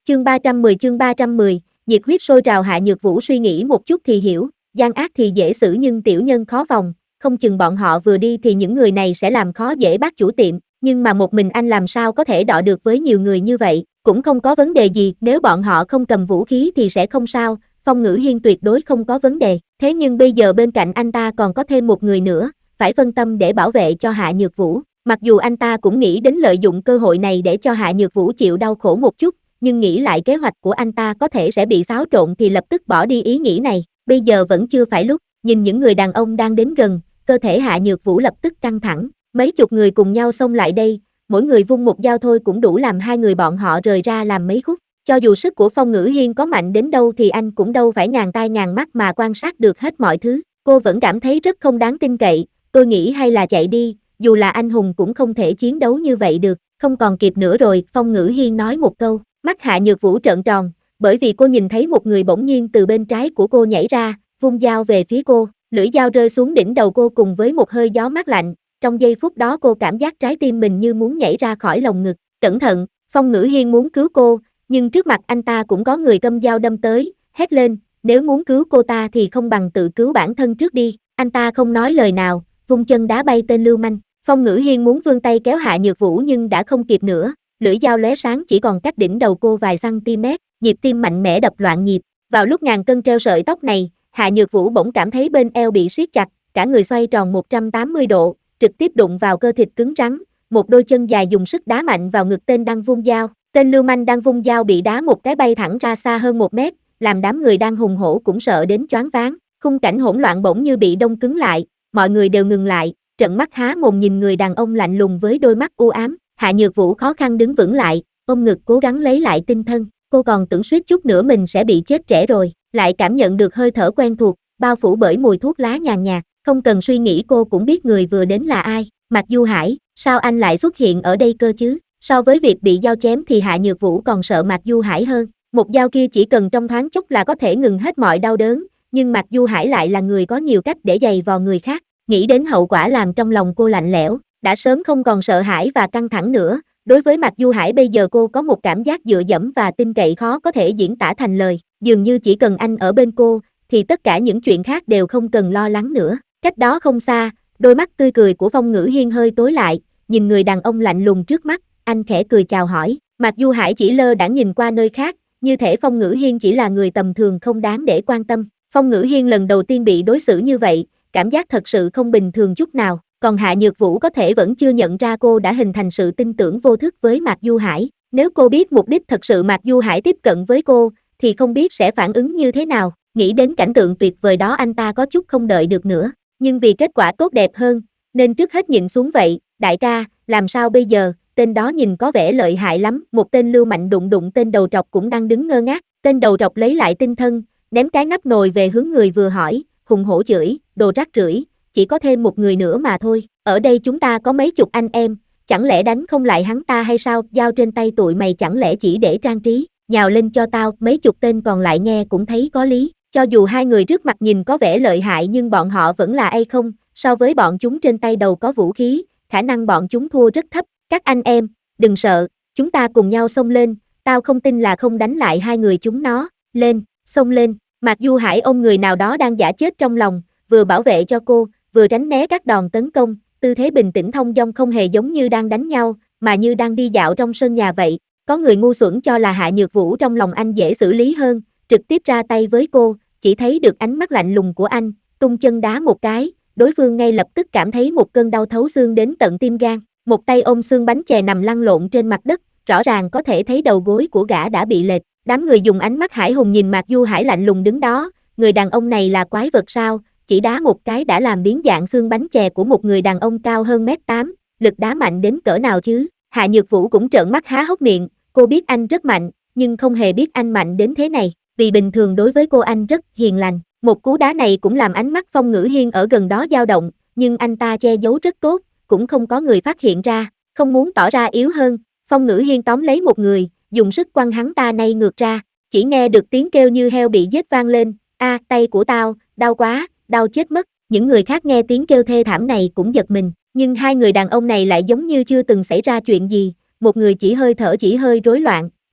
Chương 310, nhiệt huyết sôi trào. Hạ Nhược Vũ suy nghĩ một chút thì hiểu, gian ác thì dễ xử nhưng tiểu nhân khó phòng, không chừng bọn họ vừa đi thì những người này sẽ làm khó dễ bác chủ tiệm, nhưng mà một mình anh làm sao có thể đọ được với nhiều người như vậy, cũng không có vấn đề gì, nếu bọn họ không cầm vũ khí thì sẽ không sao, Phong Ngữ Hiên tuyệt đối không có vấn đề, thế nhưng bây giờ bên cạnh anh ta còn có thêm một người nữa, phải phân tâm để bảo vệ cho Hạ Nhược Vũ, mặc dù anh ta cũng nghĩ đến lợi dụng cơ hội này để cho Hạ Nhược Vũ chịu đau khổ một chút, nhưng nghĩ lại kế hoạch của anh ta có thể sẽ bị xáo trộn thì lập tức bỏ đi ý nghĩ này, bây giờ vẫn chưa phải lúc, nhìn những người đàn ông đang đến gần, cơ thể Hạ Nhược Vũ lập tức căng thẳng, mấy chục người cùng nhau xông lại đây, mỗi người vung một dao thôi cũng đủ làm hai người bọn họ rời ra làm mấy khúc, cho dù sức của Phong Ngữ Hiên có mạnh đến đâu thì anh cũng đâu phải ngàn tai ngàn mắt mà quan sát được hết mọi thứ, cô vẫn cảm thấy rất không đáng tin cậy, tôi nghĩ hay là chạy đi, dù là anh hùng cũng không thể chiến đấu như vậy được, không còn kịp nữa rồi, Phong Ngữ Hiên nói một câu. Mắt Hạ Nhược Vũ trợn tròn, bởi vì cô nhìn thấy một người bỗng nhiên từ bên trái của cô nhảy ra, vung dao về phía cô, lưỡi dao rơi xuống đỉnh đầu cô cùng với một hơi gió mát lạnh, trong giây phút đó cô cảm giác trái tim mình như muốn nhảy ra khỏi lồng ngực, cẩn thận, Phong Ngữ Hiên muốn cứu cô, nhưng trước mặt anh ta cũng có người cầm dao đâm tới, hét lên, nếu muốn cứu cô ta thì không bằng tự cứu bản thân trước đi, anh ta không nói lời nào, vung chân đá bay tên lưu manh, Phong Ngữ Hiên muốn vươn tay kéo Hạ Nhược Vũ nhưng đã không kịp nữa. Lưỡi dao lóe sáng chỉ còn cách đỉnh đầu cô vài cm, nhịp tim mạnh mẽ đập loạn nhịp. Vào lúc ngàn cân treo sợi tóc này, Hạ Nhược Vũ bỗng cảm thấy bên eo bị siết chặt, cả người xoay tròn 180 độ, trực tiếp đụng vào cơ thịt cứng rắn, một đôi chân dài dùng sức đá mạnh vào ngực tên đang vung dao. Tên lưu manh đang vung dao bị đá một cái bay thẳng ra xa hơn 1 mét, làm đám người đang hùng hổ cũng sợ đến choáng váng. Khung cảnh hỗn loạn bỗng như bị đông cứng lại, mọi người đều ngừng lại, trợn mắt há mồm nhìn người đàn ông lạnh lùng với đôi mắt u ám. Hạ Nhược Vũ khó khăn đứng vững lại, ôm ngực cố gắng lấy lại tinh thần, cô còn tưởng suýt chút nữa mình sẽ bị chết trễ rồi, lại cảm nhận được hơi thở quen thuộc, bao phủ bởi mùi thuốc lá nhàn nhạt, không cần suy nghĩ cô cũng biết người vừa đến là ai, Mạc Du Hải, sao anh lại xuất hiện ở đây cơ chứ? So với việc bị dao chém thì Hạ Nhược Vũ còn sợ Mạc Du Hải hơn, một dao kia chỉ cần trong thoáng chốc là có thể ngừng hết mọi đau đớn, nhưng Mạc Du Hải lại là người có nhiều cách để giày vò người khác, nghĩ đến hậu quả làm trong lòng cô lạnh lẽo. Đã sớm không còn sợ hãi và căng thẳng nữa, đối với Mạc Du Hải bây giờ cô có một cảm giác dựa dẫm và tin cậy khó có thể diễn tả thành lời, dường như chỉ cần anh ở bên cô, thì tất cả những chuyện khác đều không cần lo lắng nữa. Cách đó không xa, đôi mắt tươi cười của Phong Ngữ Hiên hơi tối lại, nhìn người đàn ông lạnh lùng trước mắt, anh khẽ cười chào hỏi, Mạc Du Hải chỉ lơ đãng nhìn qua nơi khác, như thể Phong Ngữ Hiên chỉ là người tầm thường không đáng để quan tâm. Phong Ngữ Hiên lần đầu tiên bị đối xử như vậy, cảm giác thật sự không bình thường chút nào. Còn Hạ Nhược Vũ có thể vẫn chưa nhận ra cô đã hình thành sự tin tưởng vô thức với Mạc Du Hải. Nếu cô biết mục đích thật sự Mạc Du Hải tiếp cận với cô, thì không biết sẽ phản ứng như thế nào. Nghĩ đến cảnh tượng tuyệt vời đó anh ta có chút không đợi được nữa. Nhưng vì kết quả tốt đẹp hơn, nên trước hết nhịn xuống vậy. Đại ca, làm sao bây giờ? Tên đó nhìn có vẻ lợi hại lắm. Một tên lưu mạnh đụng tên đầu trọc cũng đang đứng ngơ ngác. Tên đầu trọc lấy lại tinh thần, ném cái nắp nồi về hướng người vừa hỏi, hùng hổ chửi, đồ rác rưởi. Chỉ có thêm một người nữa mà thôi, ở đây chúng ta có mấy chục anh em, chẳng lẽ đánh không lại hắn ta hay sao, dao trên tay tụi mày chẳng lẽ chỉ để trang trí, nhào lên cho tao, mấy chục tên còn lại nghe cũng thấy có lý, cho dù hai người trước mặt nhìn có vẻ lợi hại nhưng bọn họ vẫn là ai không, so với bọn chúng trên tay đầu có vũ khí, khả năng bọn chúng thua rất thấp, các anh em, đừng sợ, chúng ta cùng nhau xông lên, tao không tin là không đánh lại hai người chúng nó, lên, xông lên, Mạc Du Hải ôm người nào đó đang giả chết trong lòng, vừa bảo vệ cho cô, vừa tránh né các đòn tấn công, tư thế bình tĩnh thông dong không hề giống như đang đánh nhau, mà như đang đi dạo trong sân nhà vậy. Có người ngu xuẩn cho là Hạ Nhược Vũ trong lòng anh dễ xử lý hơn, trực tiếp ra tay với cô, chỉ thấy được ánh mắt lạnh lùng của anh, tung chân đá một cái, đối phương ngay lập tức cảm thấy một cơn đau thấu xương đến tận tim gan, một tay ôm xương bánh chè nằm lăn lộn trên mặt đất, rõ ràng có thể thấy đầu gối của gã đã bị lệch. Đám người dùng ánh mắt hải hùng nhìn Mạc Du Hải lạnh lùng đứng đó, người đàn ông này là quái vật sao? Chỉ đá một cái đã làm biến dạng xương bánh chè của một người đàn ông cao hơn 1m8, lực đá mạnh đến cỡ nào chứ? Hạ Nhược Vũ cũng trợn mắt há hốc miệng, cô biết anh rất mạnh, nhưng không hề biết anh mạnh đến thế này, vì bình thường đối với cô anh rất hiền lành. Một cú đá này cũng làm ánh mắt Phong Ngữ Hiên ở gần đó dao động, nhưng anh ta che giấu rất tốt, cũng không có người phát hiện ra, không muốn tỏ ra yếu hơn. Phong Ngữ Hiên tóm lấy một người, dùng sức quăng hắn ta nay ngược ra, chỉ nghe được tiếng kêu như heo bị giết vang lên, a, tay của tao, đau quá, đau chết mất. Những người khác nghe tiếng kêu thê thảm này cũng giật mình, nhưng hai người đàn ông này lại giống như chưa từng xảy ra chuyện gì, một người chỉ hơi thở chỉ hơi rối loạn,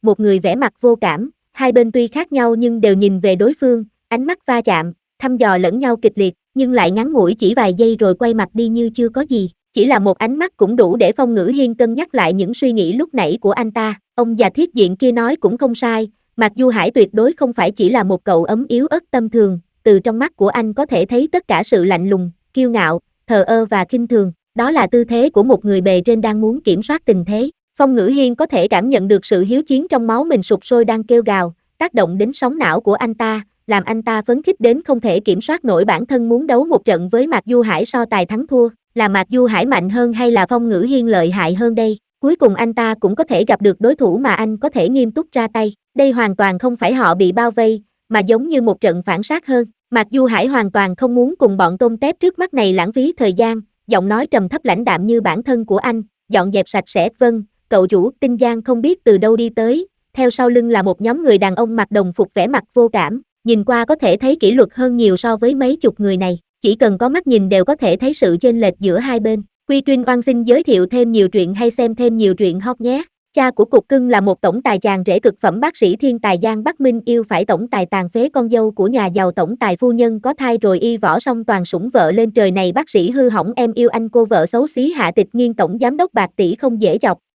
một người vẻ mặt vô cảm, hai bên tuy khác nhau nhưng đều nhìn về đối phương, ánh mắt va chạm, thăm dò lẫn nhau kịch liệt, nhưng lại ngắn ngủi chỉ vài giây rồi quay mặt đi như chưa có gì. Chỉ là một ánh mắt cũng đủ để Phong Ngữ Hiên cân nhắc lại những suy nghĩ lúc nãy của anh ta. Ông già thiết diện kia nói cũng không sai, Mạc Du Hải tuyệt đối không phải chỉ là một cậu ấm yếu ớt tâm thường, từ trong mắt của anh có thể thấy tất cả sự lạnh lùng, kiêu ngạo, thờ ơ và khinh thường. Đó là tư thế của một người bề trên đang muốn kiểm soát tình thế. Phong Ngữ Hiên có thể cảm nhận được sự hiếu chiến trong máu mình sục sôi đang kêu gào, tác động đến sóng não của anh ta, làm anh ta phấn khích đến không thể kiểm soát nổi bản thân muốn đấu một trận với Mạc Du Hải so tài thắng thua. Là Mạc Du Hải mạnh hơn hay là Phong Ngữ Hiên lợi hại hơn đây? Cuối cùng anh ta cũng có thể gặp được đối thủ mà anh có thể nghiêm túc ra tay. Đây hoàn toàn không phải họ bị bao vây, mà giống như một trận phản sát hơn. Mạc Du Hải hoàn toàn không muốn cùng bọn tôm tép trước mắt này lãng phí thời gian, giọng nói trầm thấp lãnh đạm như bản thân của anh, dọn dẹp sạch sẽ. Vâng, cậu chủ. Tinh Giang không biết từ đâu đi tới, theo sau lưng là một nhóm người đàn ông mặc đồng phục vẻ mặt vô cảm, nhìn qua có thể thấy kỷ luật hơn nhiều so với mấy chục người này, chỉ cần có mắt nhìn đều có thể thấy sự chênh lệch giữa hai bên. Quy Trinh Oan xin giới thiệu thêm nhiều truyện hay xem thêm nhiều truyện hot nhé. Cha của Cục Cưng là một tổng tài chàng rể cực phẩm bác sĩ thiên tài Giang Bắc Minh yêu phải tổng tài tàn phế con dâu của nhà giàu tổng tài phu nhân có thai rồi y võ song toàn sủng vợ lên trời này bác sĩ hư hỏng em yêu anh cô vợ xấu xí Hạ Tịch Nghiên tổng giám đốc bạc tỷ không dễ chọc.